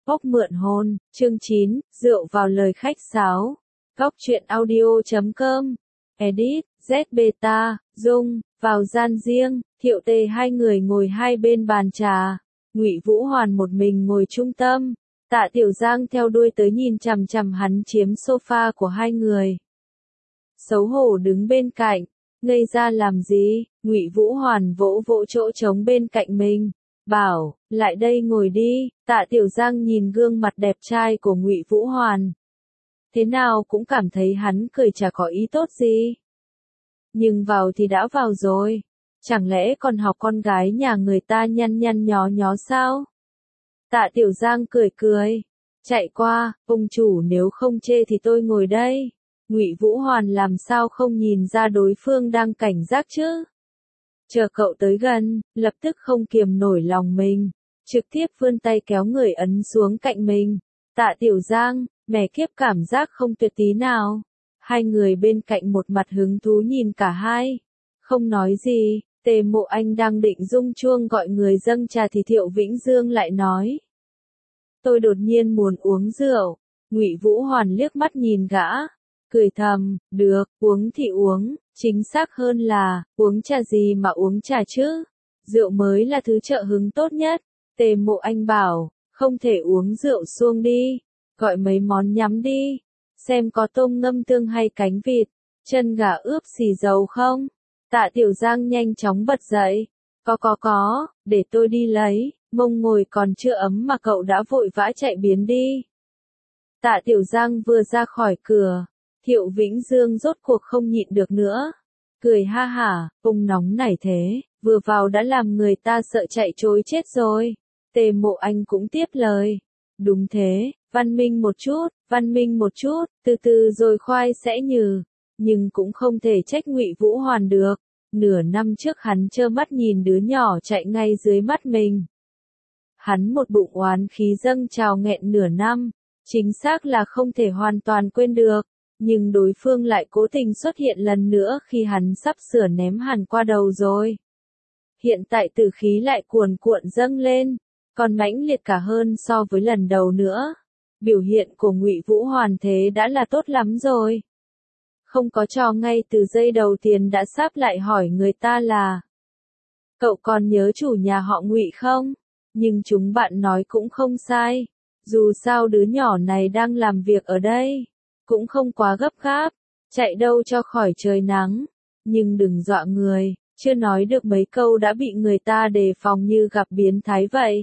Phốc mượn hôn, chương 9, rượu vào lời khách sáo. Góc truyện audio.com. Edit, Z Beta, Dung, vào gian riêng, Thiệu Tề hai người ngồi hai bên bàn trà. Ngụy Vũ Hoàn một mình ngồi trung tâm. Tạ Tiểu Giang theo đuôi tới nhìn chằm chằm hắn chiếm sofa của hai người. Xấu hổ đứng bên cạnh, ngây ra làm gì? Ngụy Vũ Hoàn vỗ vỗ chỗ trống bên cạnh mình, bảo, lại đây ngồi đi. Tạ Tiểu Giang nhìn gương mặt đẹp trai của Ngụy Vũ Hoàn. Thế nào cũng cảm thấy hắn cười chả có ý tốt gì. Nhưng vào thì đã vào rồi. Chẳng lẽ còn học con gái nhà người ta nhăn nhăn nhó nhó sao? Tạ Tiểu Giang cười cười. Chạy qua, ông chủ nếu không chê thì tôi ngồi đây. Ngụy Vũ Hoàn làm sao không nhìn ra đối phương đang cảnh giác chứ? Chờ cậu tới gần, lập tức không kiềm nổi lòng mình. Trực tiếp vươn tay kéo người ấn xuống cạnh mình. Tạ Tiểu Giang, mẹ kiếp cảm giác không tuyệt tí nào. Hai người bên cạnh một mặt hứng thú nhìn cả hai. Không nói gì, Tề Mộ Anh đang định rung chuông gọi người dâng trà thì Thiệu Vĩnh Dương lại nói. Tôi đột nhiên muốn uống rượu. Ngụy Vũ Hoàn liếc mắt nhìn gã. Cười thầm, được, uống thì uống, chính xác hơn là, uống trà gì mà uống trà chứ? Rượu mới là thứ trợ hứng tốt nhất. Tề Mộ Anh bảo, không thể uống rượu suông đi, gọi mấy món nhắm đi, xem có tôm ngâm tương hay cánh vịt, chân gà ướp xì dầu không? Tạ Tiểu Giang nhanh chóng bật dậy, có, để tôi đi lấy, mông ngồi còn chưa ấm mà cậu đã vội vã chạy biến đi. Tạ Tiểu Giang vừa ra khỏi cửa, Thiệu Vĩnh Dương rốt cuộc không nhịn được nữa. Cười ha hả, ông nóng nảy thế, vừa vào đã làm người ta sợ chạy trối chết rồi. Tề Mộ Anh cũng tiếp lời. Đúng thế, văn minh một chút, từ từ rồi khoai sẽ nhừ. Nhưng cũng không thể trách Ngụy Vũ Hoàn được. Nửa năm trước hắn trơ mắt nhìn đứa nhỏ chạy ngay dưới mắt mình. Hắn một bụng oán khí dâng trào nghẹn nửa năm. Chính xác là không thể hoàn toàn quên được. Nhưng đối phương lại cố tình xuất hiện lần nữa khi hắn sắp sửa ném hẳn qua đầu rồi. Hiện tại tử khí lại cuồn cuộn dâng lên, còn mãnh liệt cả hơn so với lần đầu nữa. Biểu hiện của Ngụy Vũ Hoàn thế đã là tốt lắm rồi. Không có trò ngay từ giây đầu tiên đã sáp lại hỏi người ta là cậu còn nhớ chủ nhà họ Ngụy không? Nhưng chúng bạn nói cũng không sai. Dù sao đứa nhỏ này đang làm việc ở đây. Cũng không quá gấp gáp, chạy đâu cho khỏi trời nắng, nhưng đừng dọa người, chưa nói được mấy câu đã bị người ta đề phòng như gặp biến thái vậy.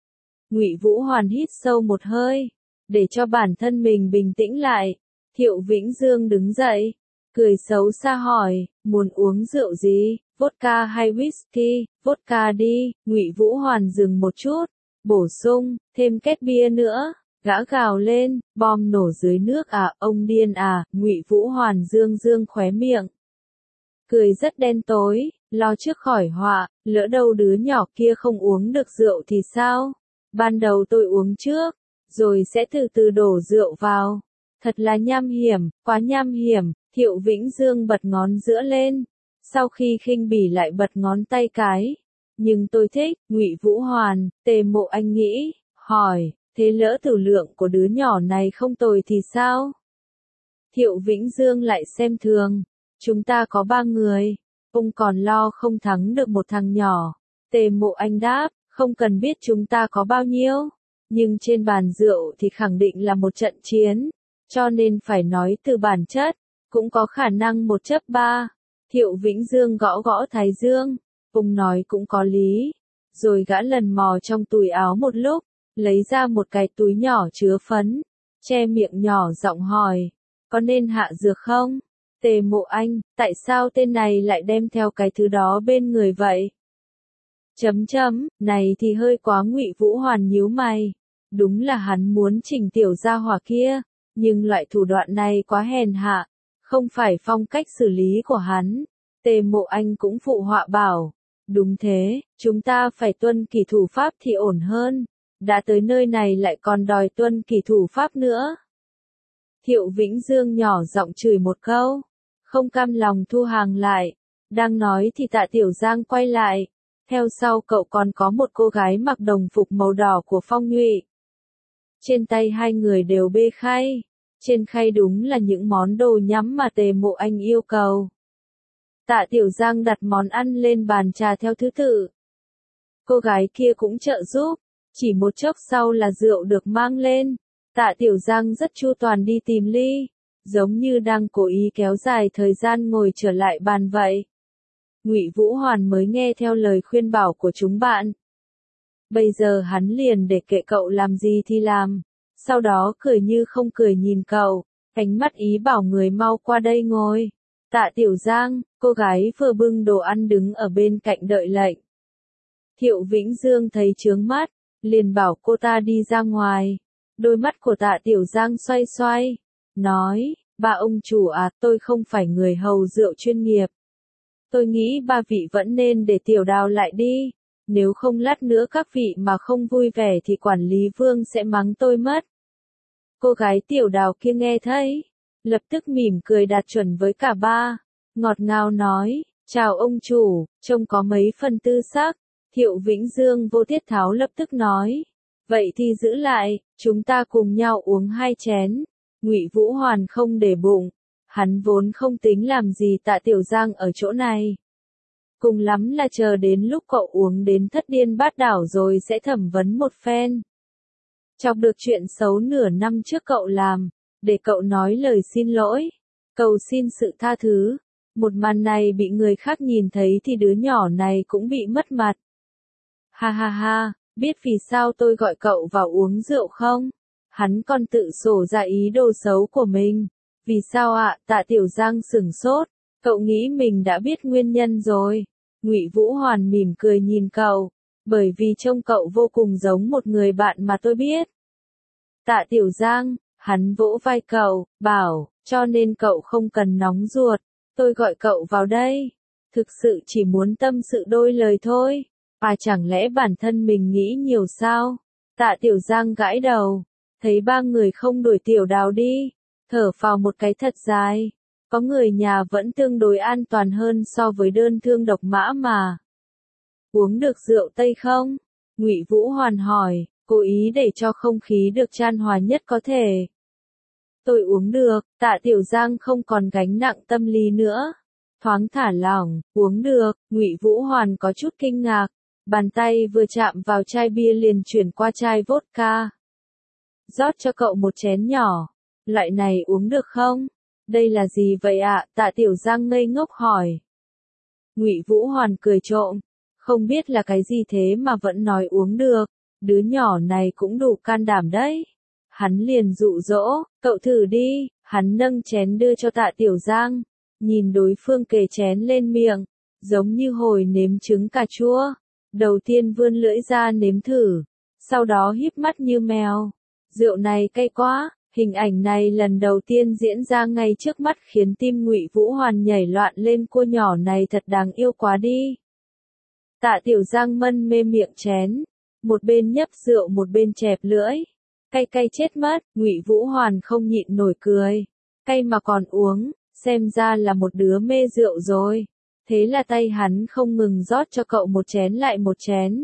Ngụy Vũ Hoàn hít sâu một hơi, để cho bản thân mình bình tĩnh lại. Thiệu Vĩnh Dương đứng dậy, cười xấu xa hỏi, muốn uống rượu gì, vodka hay whisky? Vodka đi. Ngụy Vũ Hoàn dừng một chút, bổ sung, thêm két bia nữa. Gã gào lên, bom nổ dưới nước à, ông điên à? Ngụy Vũ Hoàn dương khóe miệng. Cười rất đen tối, lo trước khỏi họa, lỡ đâu đứa nhỏ kia không uống được rượu thì sao? Ban đầu tôi uống trước, rồi sẽ từ từ đổ rượu vào. Thật là nham hiểm, quá nham hiểm. Thiệu Vĩnh Dương bật ngón giữa lên, sau khi khinh bỉ lại bật ngón tay cái. Nhưng tôi thích. Ngụy Vũ Hoàn, Tề Mộ Anh nghĩ, hỏi. Thế lỡ tử lượng của đứa nhỏ này không tồi thì sao? Thiệu Vĩnh Dương lại xem thường. Chúng ta có 3 người. Ông còn lo không thắng được một thằng nhỏ. Tề Mộ Anh đáp, không cần biết chúng ta có bao nhiêu. Nhưng trên bàn rượu thì khẳng định là một trận chiến. Cho nên phải nói từ bản chất. Cũng có khả năng 1-3. Thiệu Vĩnh Dương gõ gõ thái dương. Ông nói cũng có lý. Rồi gã lần mò trong túi áo một lúc. Lấy ra một cái túi nhỏ chứa phấn, che miệng nhỏ giọng hỏi, có nên hạ dược không? Tề Mộ Anh, tại sao tên này lại đem theo cái thứ đó bên người vậy? Này thì hơi quá. Ngụy Vũ Hoàn nhíu mày. Đúng là hắn muốn chỉnh tiểu gia hỏa kia, nhưng loại thủ đoạn này quá hèn hạ, không phải phong cách xử lý của hắn. Tề Mộ Anh cũng phụ họa bảo, đúng thế, chúng ta phải tuân kỷ thủ pháp thì ổn hơn. Đã tới nơi này lại còn đòi tuân kỷ thủ pháp nữa. Thiệu Vĩnh Dương nhỏ giọng chửi một câu, không cam lòng thu hàng lại. Đang nói thì Tạ Tiểu Giang quay lại. Theo sau cậu còn có một cô gái mặc đồng phục màu đỏ của Phong Nhụy. Trên tay hai người đều bê khay. Trên khay đúng là những món đồ nhắm mà Tề Mộ Anh yêu cầu. Tạ Tiểu Giang đặt món ăn lên bàn trà theo thứ tự. Cô gái kia cũng trợ giúp. Chỉ một chốc sau là rượu được mang lên. Tạ Tiểu Giang rất chu toàn đi tìm ly, giống như đang cố ý kéo dài thời gian ngồi trở lại bàn vậy. Ngụy Vũ Hoàn mới nghe theo lời khuyên bảo của chúng bạn. Bây giờ hắn liền để kệ cậu làm gì thì làm, sau đó cười như không cười nhìn cậu, ánh mắt ý bảo người mau qua đây ngồi. Tạ Tiểu Giang, cô gái vừa bưng đồ ăn đứng ở bên cạnh đợi lệnh. Thiệu Vĩnh Dương thấy chướng mắt, liền bảo cô ta đi ra ngoài. Đôi mắt của Tạ Tiểu Giang xoay xoay, nói, ba ông chủ à, tôi không phải người hầu rượu chuyên nghiệp. Tôi nghĩ ba vị vẫn nên để Tiểu Đào lại đi, nếu không lát nữa các vị mà không vui vẻ thì quản lý Vương sẽ mắng tôi mất. Cô gái Tiểu Đào kia nghe thấy, lập tức mỉm cười đạt chuẩn với cả ba, ngọt ngào nói, chào ông chủ, trông có mấy phần tư sắc. Thiệu Vĩnh Dương vô tiết tháo lập tức nói, vậy thì giữ lại, chúng ta cùng nhau uống 2 chén. Ngụy Vũ Hoàn không để bụng, hắn vốn không tính làm gì Tạ Tiểu Giang ở chỗ này. Cùng lắm là chờ đến lúc cậu uống đến thất điên bát đảo rồi sẽ thẩm vấn một phen. Chọc được chuyện xấu nửa năm trước cậu làm, để cậu nói lời xin lỗi, cầu xin sự tha thứ. Một màn này bị người khác nhìn thấy thì đứa nhỏ này cũng bị mất mặt. Ha ha ha, biết vì sao tôi gọi cậu vào uống rượu không? Hắn còn tự sổ ra ý đồ xấu của mình. Vì sao ạ? Tạ Tiểu Giang sửng sốt, cậu nghĩ mình đã biết nguyên nhân rồi. Ngụy Vũ Hoàn mỉm cười nhìn cậu, bởi vì trông cậu vô cùng giống một người bạn mà tôi biết. Tạ Tiểu Giang, hắn vỗ vai cậu, bảo, cho nên cậu không cần nóng ruột, tôi gọi cậu vào đây. Thực sự chỉ muốn tâm sự đôi lời thôi. À chẳng lẽ bản thân mình nghĩ nhiều sao? Tạ Tiểu Giang gãi đầu, thấy ba người không đuổi Tiểu Đào đi, thở phào một cái thật dài. Có người nhà vẫn tương đối an toàn hơn so với đơn thương độc mã mà. Uống được rượu Tây không? Ngụy Vũ Hoàn hỏi, cố ý để cho không khí được chan hòa nhất có thể. Tôi uống được, Tạ Tiểu Giang không còn gánh nặng tâm lý nữa. Thoáng thả lỏng, uống được, Ngụy Vũ Hoàn có chút kinh ngạc. Bàn tay vừa chạm vào chai bia liền chuyển qua chai vodka. Rót cho cậu một chén nhỏ. Loại này uống được không? Đây là gì vậy ạ? Tạ Tiểu Giang ngây ngốc hỏi. Ngụy Vũ Hoàn cười trộm. Không biết là cái gì thế mà vẫn nói uống được. Đứa nhỏ này cũng đủ can đảm đấy. Hắn liền dụ dỗ, cậu thử đi. Hắn nâng chén đưa cho Tạ Tiểu Giang. Nhìn đối phương kề chén lên miệng. Giống như hồi nếm trứng cà chua. Đầu tiên vươn lưỡi ra nếm thử, sau đó híp mắt như mèo. Rượu này cay quá, hình ảnh này lần đầu tiên diễn ra ngay trước mắt khiến tim Ngụy Vũ Hoàn nhảy loạn lên, cô nhỏ này thật đáng yêu quá đi. Tạ Tiểu Giang mân mê miệng chén, một bên nhấp rượu một bên chẹp lưỡi. Cay cay chết mất, Ngụy Vũ Hoàn không nhịn nổi cười. Cay mà còn uống, xem ra là một đứa mê rượu rồi. Thế là tay hắn không ngừng rót cho cậu một chén lại một chén.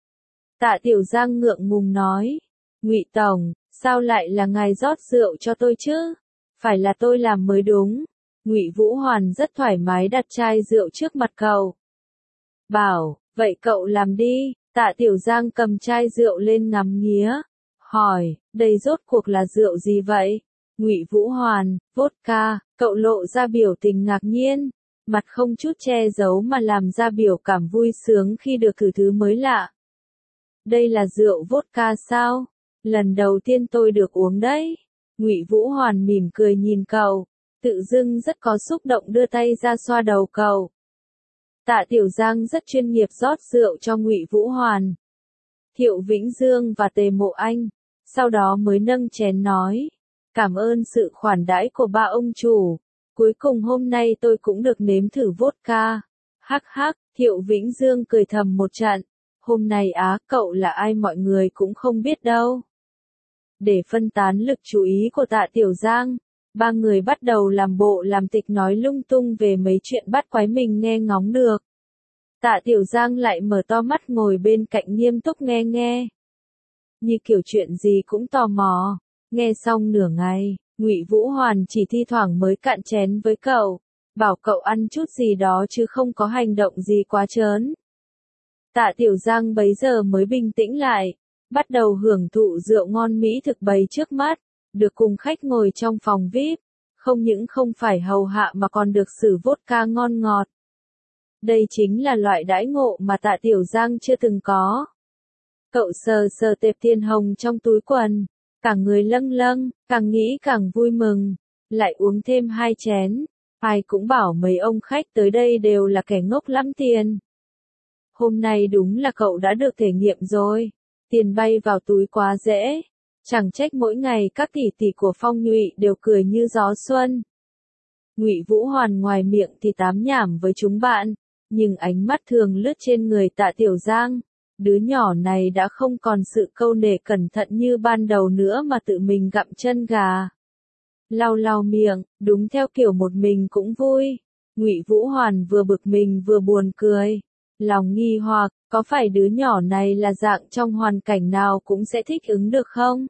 Tạ Tiểu Giang ngượng ngùng nói, Ngụy Tổng, sao lại là ngài rót rượu cho tôi chứ? Phải là tôi làm mới đúng. Ngụy Vũ Hoàn rất thoải mái đặt chai rượu trước mặt cậu. Bảo, vậy cậu làm đi. Tạ Tiểu Giang cầm chai rượu lên ngắm nghía. Hỏi, đây rốt cuộc là rượu gì vậy? Ngụy Vũ Hoàn, vodka. Cậu lộ ra biểu tình ngạc nhiên. Mặt không chút che giấu mà làm ra biểu cảm vui sướng khi được thử thứ mới lạ. Đây là rượu vodka sao? Lần đầu tiên tôi được uống đấy. Ngụy Vũ Hoàn mỉm cười nhìn cậu, tự dưng rất có xúc động đưa tay ra xoa đầu cậu. Tạ Tiểu Giang rất chuyên nghiệp rót rượu cho Ngụy Vũ Hoàn, Thiệu Vĩnh Dương và Tề Mộ Anh, sau đó mới nâng chén nói, cảm ơn sự khoản đãi của ba ông chủ. Cuối cùng hôm nay tôi cũng được nếm thử vodka. Hắc hắc, Thiệu Vĩnh Dương cười thầm một trận. Hôm nay cậu là ai mọi người cũng không biết đâu. Để phân tán lực chú ý của Tạ Tiểu Giang, ba người bắt đầu làm bộ làm tịch nói lung tung về mấy chuyện bắt quái mình nghe ngóng được. Tạ Tiểu Giang lại mở to mắt ngồi bên cạnh nghiêm túc nghe. như kiểu chuyện gì cũng tò mò. Nghe xong nửa ngày, Ngụy Vũ Hoàn chỉ thi thoảng mới cạn chén với cậu, bảo cậu ăn chút gì đó chứ không có hành động gì quá trớn. Tạ Tiểu Giang bấy giờ mới bình tĩnh lại, bắt đầu hưởng thụ rượu ngon mỹ thực bày trước mắt, được cùng khách ngồi trong phòng VIP, không những không phải hầu hạ mà còn được xử vodka ngon ngọt. Đây chính là loại đãi ngộ mà Tạ Tiểu Giang chưa từng có. Cậu sờ sờ tệp thiên hồng trong túi quần, cả người lâng lâng, càng nghĩ càng vui mừng, lại uống thêm 2 chén. Ai cũng bảo mấy ông khách tới đây đều là kẻ ngốc lắm tiền. Hôm nay đúng là cậu đã được thể nghiệm rồi, tiền bay vào túi quá dễ, chẳng trách mỗi ngày các tỷ tỷ của Phong Nhụy đều cười như gió xuân. Ngụy Vũ Hoàn ngoài miệng thì tám nhảm với chúng bạn, nhưng ánh mắt thường lướt trên người Tạ Tiểu Giang, đứa nhỏ này đã không còn sự câu nệ cẩn thận như ban đầu nữa mà tự mình gặm chân gà. Lau lau miệng, đúng theo kiểu một mình cũng vui. Ngụy Vũ Hoàn vừa bực mình vừa buồn cười, lòng nghi hoặc, có phải đứa nhỏ này là dạng trong hoàn cảnh nào cũng sẽ thích ứng được không?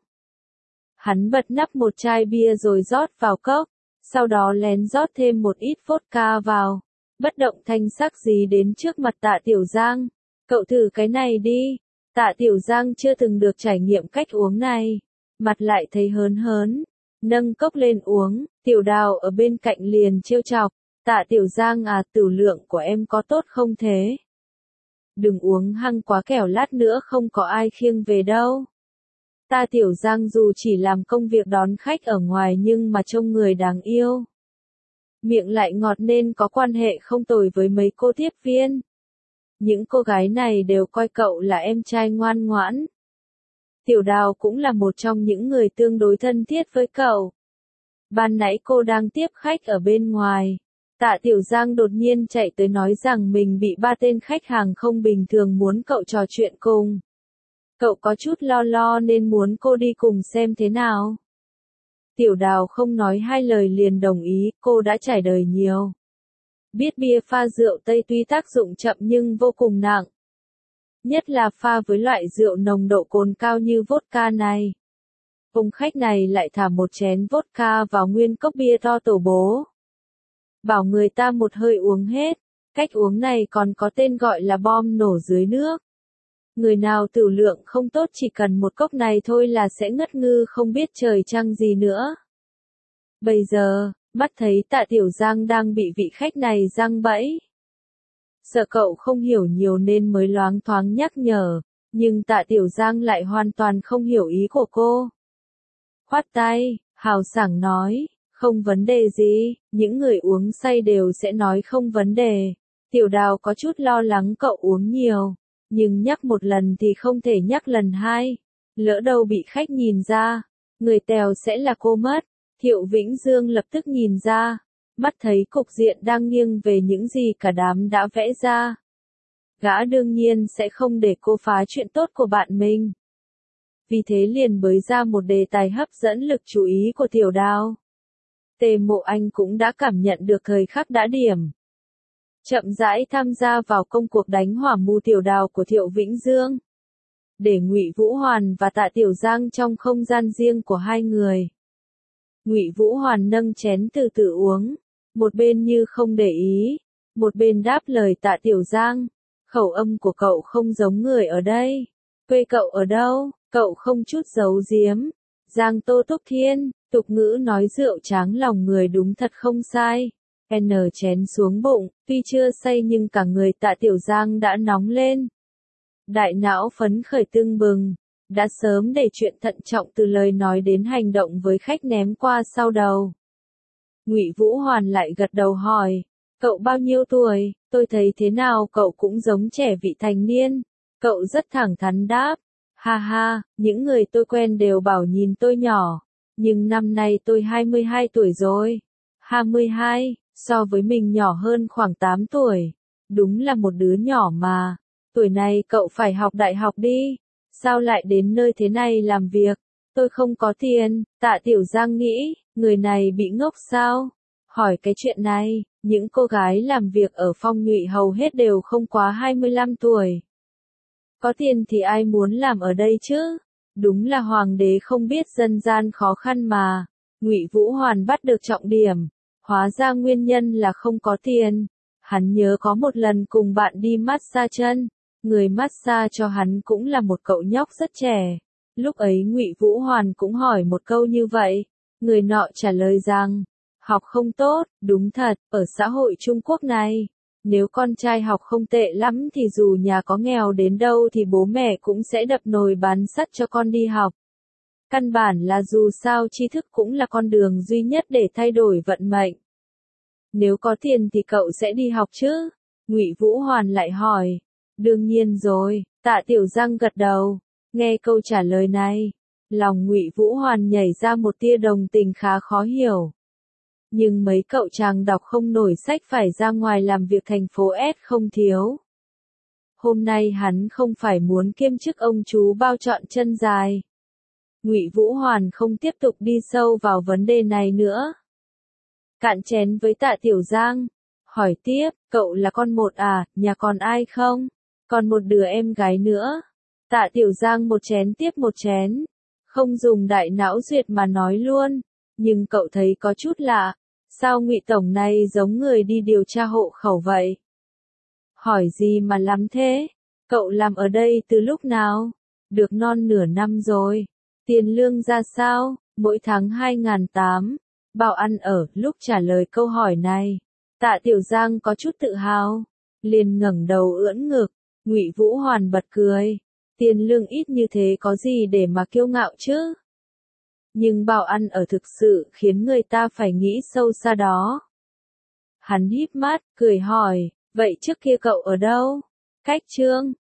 Hắn bật nắp một chai bia rồi rót vào cốc, sau đó lén rót thêm một ít vodka vào, bất động thanh sắc gì đến trước mặt Tạ Tiểu Giang. Cậu thử cái này đi. Tạ Tiểu Giang chưa từng được trải nghiệm cách uống này, mặt lại thấy hớn hớn, nâng cốc lên uống. Tiểu Đào ở bên cạnh liền trêu chọc, Tạ Tiểu Giang à, tửu lượng của em có tốt không thế? Đừng uống hăng quá kẻo lát nữa không có ai khiêng về đâu. Tạ Tiểu Giang dù chỉ làm công việc đón khách ở ngoài nhưng mà trông người đáng yêu. Miệng lại ngọt nên có quan hệ không tồi với mấy cô tiếp viên. Những cô gái này đều coi cậu là em trai ngoan ngoãn. Tiểu Đào cũng là một trong những người tương đối thân thiết với cậu. Ban nãy cô đang tiếp khách ở bên ngoài. Tạ Tiểu Giang đột nhiên chạy tới nói rằng mình bị 3 tên khách hàng không bình thường muốn cậu trò chuyện cùng. Cậu có chút lo lo nên muốn cô đi cùng xem thế nào. Tiểu Đào không nói hai lời liền đồng ý, cô đã trải đời nhiều. Biết bia pha rượu Tây tuy tác dụng chậm nhưng vô cùng nặng. Nhất là pha với loại rượu nồng độ cồn cao như vodka này. Ông khách này lại thả một chén vodka vào nguyên cốc bia to tổ bố. Bảo người ta một hơi uống hết, cách uống này còn có tên gọi là bom nổ dưới nước. Người nào tửu lượng không tốt chỉ cần một cốc này thôi là sẽ ngất ngư không biết trời trăng gì nữa. Bây giờ, mắt thấy Tạ Tiểu Giang đang bị vị khách này giăng bẫy. Sợ cậu không hiểu nhiều nên mới loáng thoáng nhắc nhở, nhưng Tạ Tiểu Giang lại hoàn toàn không hiểu ý của cô. Khoát tay, hào sảng nói, không vấn đề gì, những người uống say đều sẽ nói không vấn đề. Tiểu Đào có chút lo lắng cậu uống nhiều, nhưng nhắc một lần thì không thể nhắc lần hai. Lỡ đâu bị khách nhìn ra, người tèo sẽ là cô mất. Thiệu Vĩnh Dương lập tức nhìn ra, mắt thấy cục diện đang nghiêng về những gì cả đám đã vẽ ra. Gã đương nhiên sẽ không để cô phá chuyện tốt của bạn mình. Vì thế liền bới ra một đề tài hấp dẫn lực chú ý của Tiểu Đào. Tề Mộ Anh cũng đã cảm nhận được thời khắc đã điểm. Chậm rãi tham gia vào công cuộc đánh hỏa mù Tiểu Đào của Thiệu Vĩnh Dương. Để Ngụy Vũ Hoàn và Tạ Tiểu Giang trong không gian riêng của hai người. Ngụy Vũ Hoàn nâng chén từ từ uống, một bên như không để ý, một bên đáp lời Tạ Tiểu Giang. Khẩu âm của cậu không giống người ở đây. Quê cậu ở đâu? Cậu không chút giấu giếm. Giang Tô Túc Thiên, tục ngữ nói rượu tráng lòng người đúng thật không sai. N chén xuống bụng, tuy chưa say nhưng cả người Tạ Tiểu Giang đã nóng lên. Đại não phấn khởi tưng bừng, đã sớm để chuyện thận trọng từ lời nói đến hành động với khách ném qua sau đầu. Ngụy Vũ Hoàn lại gật đầu hỏi, cậu bao nhiêu tuổi? Tôi thấy thế nào cậu cũng giống trẻ vị thành niên. Cậu rất thẳng thắn đáp, ha ha, những người tôi quen đều bảo nhìn tôi nhỏ, nhưng năm nay tôi 22 tuổi rồi. 22, so với mình nhỏ hơn khoảng 8 tuổi. Đúng là một đứa nhỏ mà. Tuổi này cậu phải học đại học đi. Sao lại đến nơi thế này làm việc? Tôi không có tiền. Tạ Tiểu Giang nghĩ, người này bị ngốc sao? Hỏi cái chuyện này, những cô gái làm việc ở Phong Nhụy hầu hết đều không quá 25 tuổi. Có tiền thì ai muốn làm ở đây chứ? Đúng là hoàng đế không biết dân gian khó khăn mà. Ngụy Vũ Hoàn bắt được trọng điểm. Hóa ra nguyên nhân là không có tiền. Hắn nhớ có một lần cùng bạn đi massage chân. Người massage cho hắn cũng là một cậu nhóc rất trẻ. Lúc ấy Ngụy Vũ Hoàn cũng hỏi một câu như vậy. Người nọ trả lời rằng, học không tốt, đúng thật, ở xã hội Trung Quốc này. Nếu con trai học không tệ lắm thì dù nhà có nghèo đến đâu thì bố mẹ cũng sẽ đập nồi bán sắt cho con đi học. Căn bản là dù sao tri thức cũng là con đường duy nhất để thay đổi vận mệnh. Nếu có tiền thì cậu sẽ đi học chứ? Ngụy Vũ Hoàn lại hỏi. Đương nhiên rồi, Tạ Tiểu Giang gật đầu. Nghe câu trả lời này, lòng Ngụy Vũ Hoàn nhảy ra một tia đồng tình khá khó hiểu. Nhưng mấy cậu chàng đọc không nổi sách phải ra ngoài làm việc thành phố S không thiếu. Hôm nay hắn không phải muốn kiêm chức ông chú bao trọn chân dài. Ngụy Vũ Hoàn không tiếp tục đi sâu vào vấn đề này nữa. Cạn chén với Tạ Tiểu Giang, hỏi tiếp, cậu là con một à, nhà còn ai không? Còn một đứa em gái nữa. Tạ Tiểu Giang một chén tiếp một chén, không dùng đại não duyệt mà nói luôn. Nhưng cậu thấy có chút lạ, sao Ngụy tổng này giống người đi điều tra hộ khẩu vậy? Hỏi gì mà lắm thế? Cậu làm ở đây từ lúc nào? Được non nửa năm rồi. Tiền lương ra sao? Mỗi tháng 2.800. Bao ăn ở. Lúc trả lời câu hỏi này, Tạ Tiểu Giang có chút tự hào, liền ngẩng đầu ưỡn ngực. Ngụy Vũ Hoàn bật cười. Tiền lương ít như thế có gì để mà kiêu ngạo chứ? Nhưng bao ăn ở thực sự khiến người ta phải nghĩ sâu xa đó. Hắn híp mắt, cười hỏi, vậy trước kia cậu ở đâu? Cách Trương,